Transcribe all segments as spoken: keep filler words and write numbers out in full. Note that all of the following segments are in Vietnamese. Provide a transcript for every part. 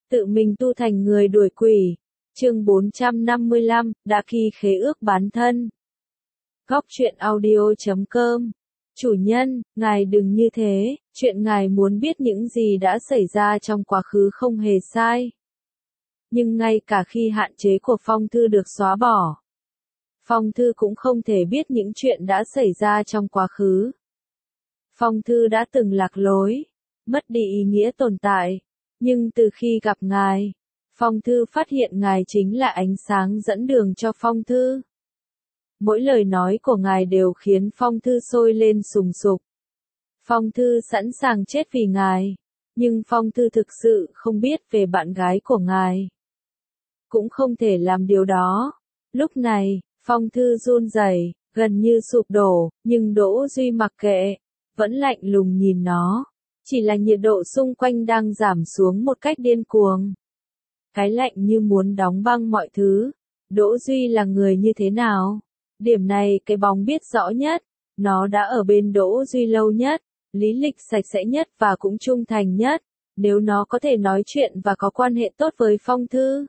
Tự mình tu thành người đuổi quỷ. Chương bốn trăm năm mươi lăm, đã ký khế ước bán thân. Góc truyện audio chấm com. Chủ nhân, ngài đừng như thế, chuyện ngài muốn biết những gì đã xảy ra trong quá khứ không hề sai. Nhưng ngay cả khi hạn chế của phong thư được xóa bỏ, phong thư cũng không thể biết những chuyện đã xảy ra trong quá khứ. Phong thư đã từng lạc lối, mất đi ý nghĩa tồn tại, nhưng từ khi gặp ngài, phong thư phát hiện ngài chính là ánh sáng dẫn đường cho phong thư. Mỗi lời nói của ngài đều khiến phong thư sôi lên sùng sục. Phong thư sẵn sàng chết vì ngài, nhưng phong thư thực sự không biết về bạn gái của ngài. Cũng không thể làm điều đó. Lúc này, phong thư run rẩy, gần như sụp đổ, nhưng Đỗ Duy mặc kệ, vẫn lạnh lùng nhìn nó. Chỉ là nhiệt độ xung quanh đang giảm xuống một cách điên cuồng. Cái lạnh như muốn đóng băng mọi thứ. Đỗ Duy là người như thế nào? Điểm này cái bóng biết rõ nhất. Nó đã ở bên Đỗ Duy lâu nhất, lý lịch sạch sẽ nhất và cũng trung thành nhất. Nếu nó có thể nói chuyện và có quan hệ tốt với phong thư,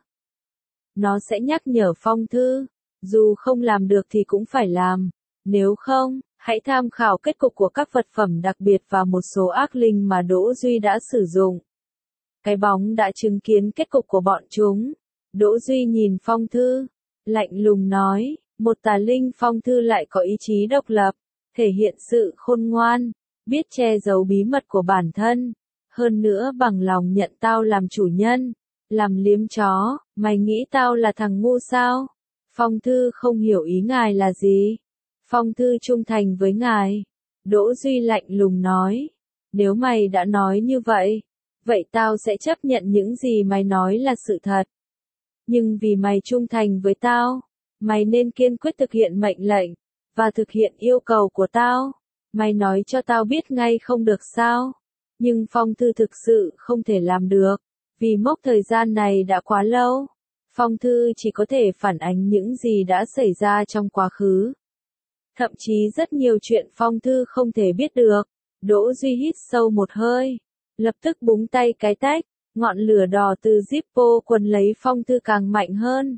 nó sẽ nhắc nhở phong thư. Dù không làm được thì cũng phải làm. Nếu không, hãy tham khảo kết cục của các vật phẩm đặc biệt và một số ác linh mà Đỗ Duy đã sử dụng. Cái bóng đã chứng kiến kết cục của bọn chúng. Đỗ Duy nhìn phong thư, lạnh lùng nói, một tà linh phong thư lại có ý chí độc lập, thể hiện sự khôn ngoan, biết che giấu bí mật của bản thân, hơn nữa bằng lòng nhận tao làm chủ nhân, làm liếm chó. Mày nghĩ tao là thằng ngu sao? Phong thư không hiểu ý ngài là gì. Phong thư trung thành với ngài. Đỗ Duy lạnh lùng nói, nếu mày đã nói như vậy, vậy tao sẽ chấp nhận những gì mày nói là sự thật. Nhưng vì mày trung thành với tao, mày nên kiên quyết thực hiện mệnh lệnh, và thực hiện yêu cầu của tao. Mày nói cho tao biết ngay không được sao? Nhưng phong thư thực sự không thể làm được, vì mốc thời gian này đã quá lâu. Phong thư chỉ có thể phản ánh những gì đã xảy ra trong quá khứ. Thậm chí rất nhiều chuyện phong thư không thể biết được. Đỗ Duy hít sâu một hơi, lập tức búng tay cái tách, ngọn lửa đỏ từ Zippo quần lấy phong thư càng mạnh hơn.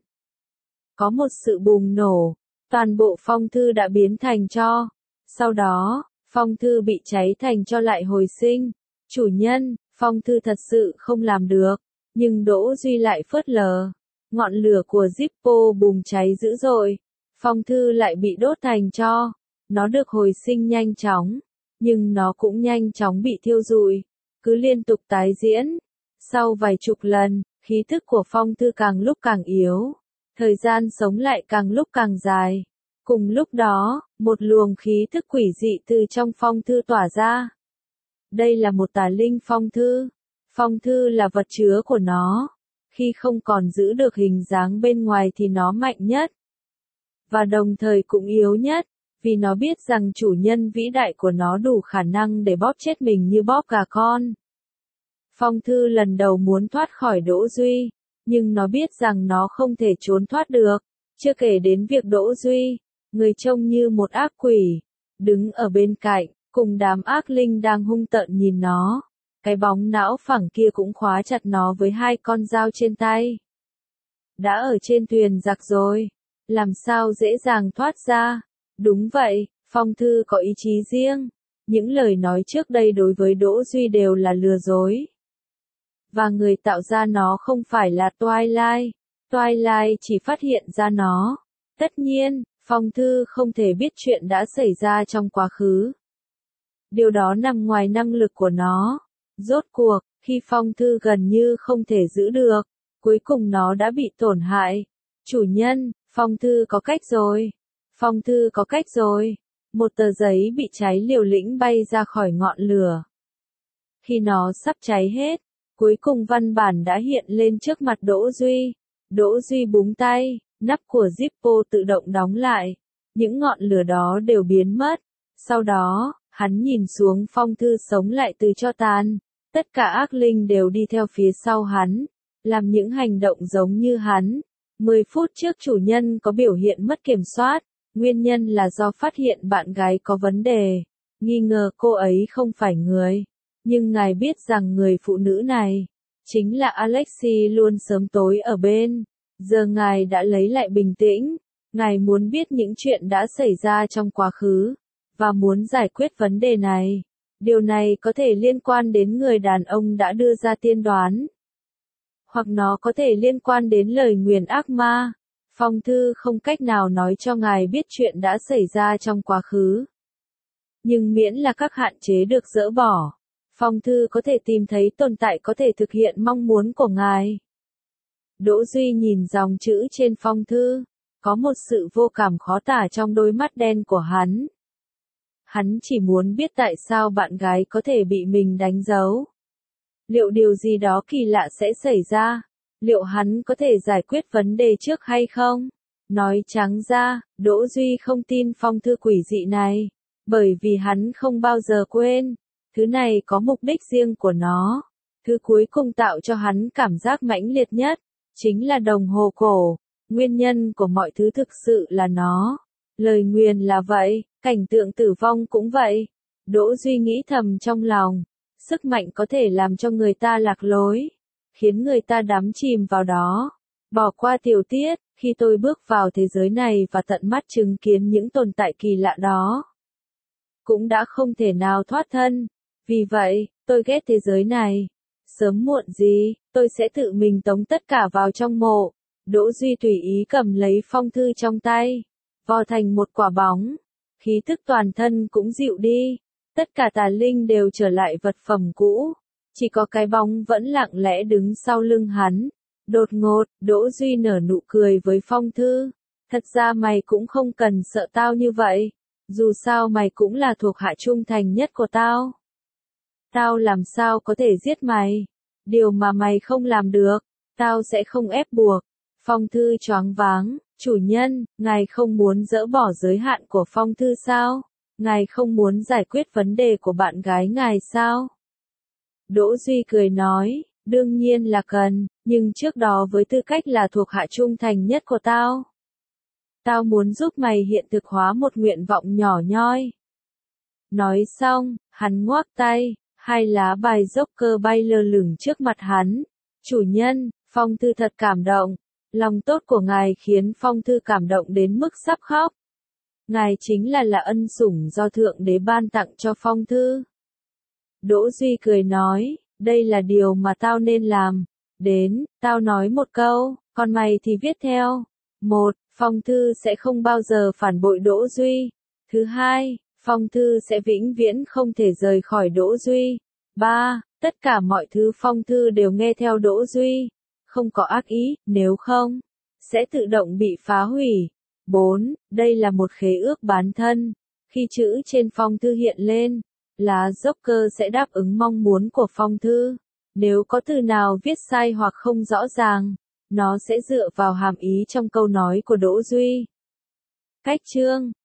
Có một sự bùng nổ, toàn bộ phong thư đã biến thành tro. Sau đó, phong thư bị cháy thành tro lại hồi sinh. Chủ nhân, phong thư thật sự không làm được, nhưng Đỗ Duy lại phớt lờ. Ngọn lửa của Zippo bùng cháy dữ dội, phong thư lại bị đốt thành tro. Nó được hồi sinh nhanh chóng, nhưng nó cũng nhanh chóng bị thiêu rụi, cứ liên tục tái diễn. Sau vài chục lần, khí thức của phong thư càng lúc càng yếu, thời gian sống lại càng lúc càng dài. Cùng lúc đó, một luồng khí thức quỷ dị từ trong phong thư tỏa ra. Đây là một tà linh phong thư. Phong thư là vật chứa của nó. Khi không còn giữ được hình dáng bên ngoài thì nó mạnh nhất. Và đồng thời cũng yếu nhất, vì nó biết rằng chủ nhân vĩ đại của nó đủ khả năng để bóp chết mình như bóp gà con. Phong thư lần đầu muốn thoát khỏi Đỗ Duy, nhưng nó biết rằng nó không thể trốn thoát được, chưa kể đến việc Đỗ Duy, người trông như một ác quỷ, đứng ở bên cạnh, cùng đám ác linh đang hung tợn nhìn nó. Cái bóng não phẳng kia cũng khóa chặt nó với hai con dao trên tay. Đã ở trên thuyền giặc rồi, làm sao dễ dàng thoát ra? Đúng vậy, phong thư có ý chí riêng. Những lời nói trước đây đối với Đỗ Duy đều là lừa dối. Và người tạo ra nó không phải là Twilight. Twilight chỉ phát hiện ra nó. Tất nhiên, phong thư không thể biết chuyện đã xảy ra trong quá khứ. Điều đó nằm ngoài năng lực của nó. Rốt cuộc, khi phong thư gần như không thể giữ được, cuối cùng nó đã bị tổn hại. Chủ nhân, phong thư có cách rồi. Phong thư có cách rồi. Một tờ giấy bị cháy liều lĩnh bay ra khỏi ngọn lửa. Khi nó sắp cháy hết, cuối cùng văn bản đã hiện lên trước mặt Đỗ Duy. Đỗ Duy búng tay, nắp của Zippo tự động đóng lại. Những ngọn lửa đó đều biến mất. Sau đó, hắn nhìn xuống phong thư sống lại từ tro tàn. Tất cả ác linh đều đi theo phía sau hắn, làm những hành động giống như hắn. Mười phút trước chủ nhân có biểu hiện mất kiểm soát, nguyên nhân là do phát hiện bạn gái có vấn đề, nghi ngờ cô ấy không phải người. Nhưng ngài biết rằng người phụ nữ này, chính là Alexei luôn sớm tối ở bên. Giờ ngài đã lấy lại bình tĩnh, ngài muốn biết những chuyện đã xảy ra trong quá khứ, và muốn giải quyết vấn đề này. Điều này có thể liên quan đến người đàn ông đã đưa ra tiên đoán, hoặc nó có thể liên quan đến lời nguyền ác ma. Phong thư không cách nào nói cho ngài biết chuyện đã xảy ra trong quá khứ. Nhưng miễn là các hạn chế được dỡ bỏ, phong thư có thể tìm thấy tồn tại có thể thực hiện mong muốn của ngài. Đỗ Duy nhìn dòng chữ trên phong thư, có một sự vô cảm khó tả trong đôi mắt đen của hắn. Hắn chỉ muốn biết tại sao bạn gái có thể bị mình đánh dấu. Liệu điều gì đó kỳ lạ sẽ xảy ra? Liệu hắn có thể giải quyết vấn đề trước hay không? Nói trắng ra, Đỗ Duy không tin phong thư quỷ dị này, bởi vì hắn không bao giờ quên. Thứ này có mục đích riêng của nó. Thứ cuối cùng tạo cho hắn cảm giác mãnh liệt nhất, chính là đồng hồ cổ. Nguyên nhân của mọi thứ thực sự là nó. Lời nguyền là vậy, cảnh tượng tử vong cũng vậy. Đỗ Duy nghĩ thầm trong lòng. Sức mạnh có thể làm cho người ta lạc lối, khiến người ta đắm chìm vào đó. Bỏ qua tiểu tiết, khi tôi bước vào thế giới này và tận mắt chứng kiến những tồn tại kỳ lạ đó, cũng đã không thể nào thoát thân. Vì vậy, tôi ghét thế giới này. Sớm muộn gì, tôi sẽ tự mình tống tất cả vào trong mộ. Đỗ Duy tùy ý cầm lấy phong thư trong tay, vò thành một quả bóng. Khí tức toàn thân cũng dịu đi. Tất cả tà linh đều trở lại vật phẩm cũ. Chỉ có cái bóng vẫn lặng lẽ đứng sau lưng hắn. Đột ngột, Đỗ Duy nở nụ cười với phong thư. Thật ra mày cũng không cần sợ tao như vậy. Dù sao mày cũng là thuộc hạ trung thành nhất của tao. Tao làm sao có thể giết mày? Điều mà mày không làm được, tao sẽ không ép buộc. Phong thư choáng váng. Chủ nhân, ngài không muốn dỡ bỏ giới hạn của phong thư sao? Ngài không muốn giải quyết vấn đề của bạn gái ngài sao? Đỗ Duy cười nói, đương nhiên là cần, nhưng trước đó với tư cách là thuộc hạ trung thành nhất của tao. Tao muốn giúp mày hiện thực hóa một nguyện vọng nhỏ nhoi. Nói xong, hắn ngoác tay, hai lá bài Joker bay lơ lửng trước mặt hắn. Chủ nhân, phong thư thật cảm động. Lòng tốt của ngài khiến phong thư cảm động đến mức sắp khóc. Ngài chính là là ân sủng do Thượng Đế ban tặng cho phong thư. Đỗ Duy cười nói, đây là điều mà tao nên làm. Đến, tao nói một câu, còn mày thì viết theo. Một, phong thư sẽ không bao giờ phản bội Đỗ Duy. Thứ hai, phong thư sẽ vĩnh viễn không thể rời khỏi Đỗ Duy. Ba, tất cả mọi thứ phong thư đều nghe theo Đỗ Duy. Không có ác ý, nếu không, sẽ tự động bị phá hủy. Bốn, đây là một khế ước bán thân. Khi chữ trên phong thư hiện lên, lá Joker sẽ đáp ứng mong muốn của phong thư. Nếu có từ nào viết sai hoặc không rõ ràng, nó sẽ dựa vào hàm ý trong câu nói của Đỗ Duy. Cách chương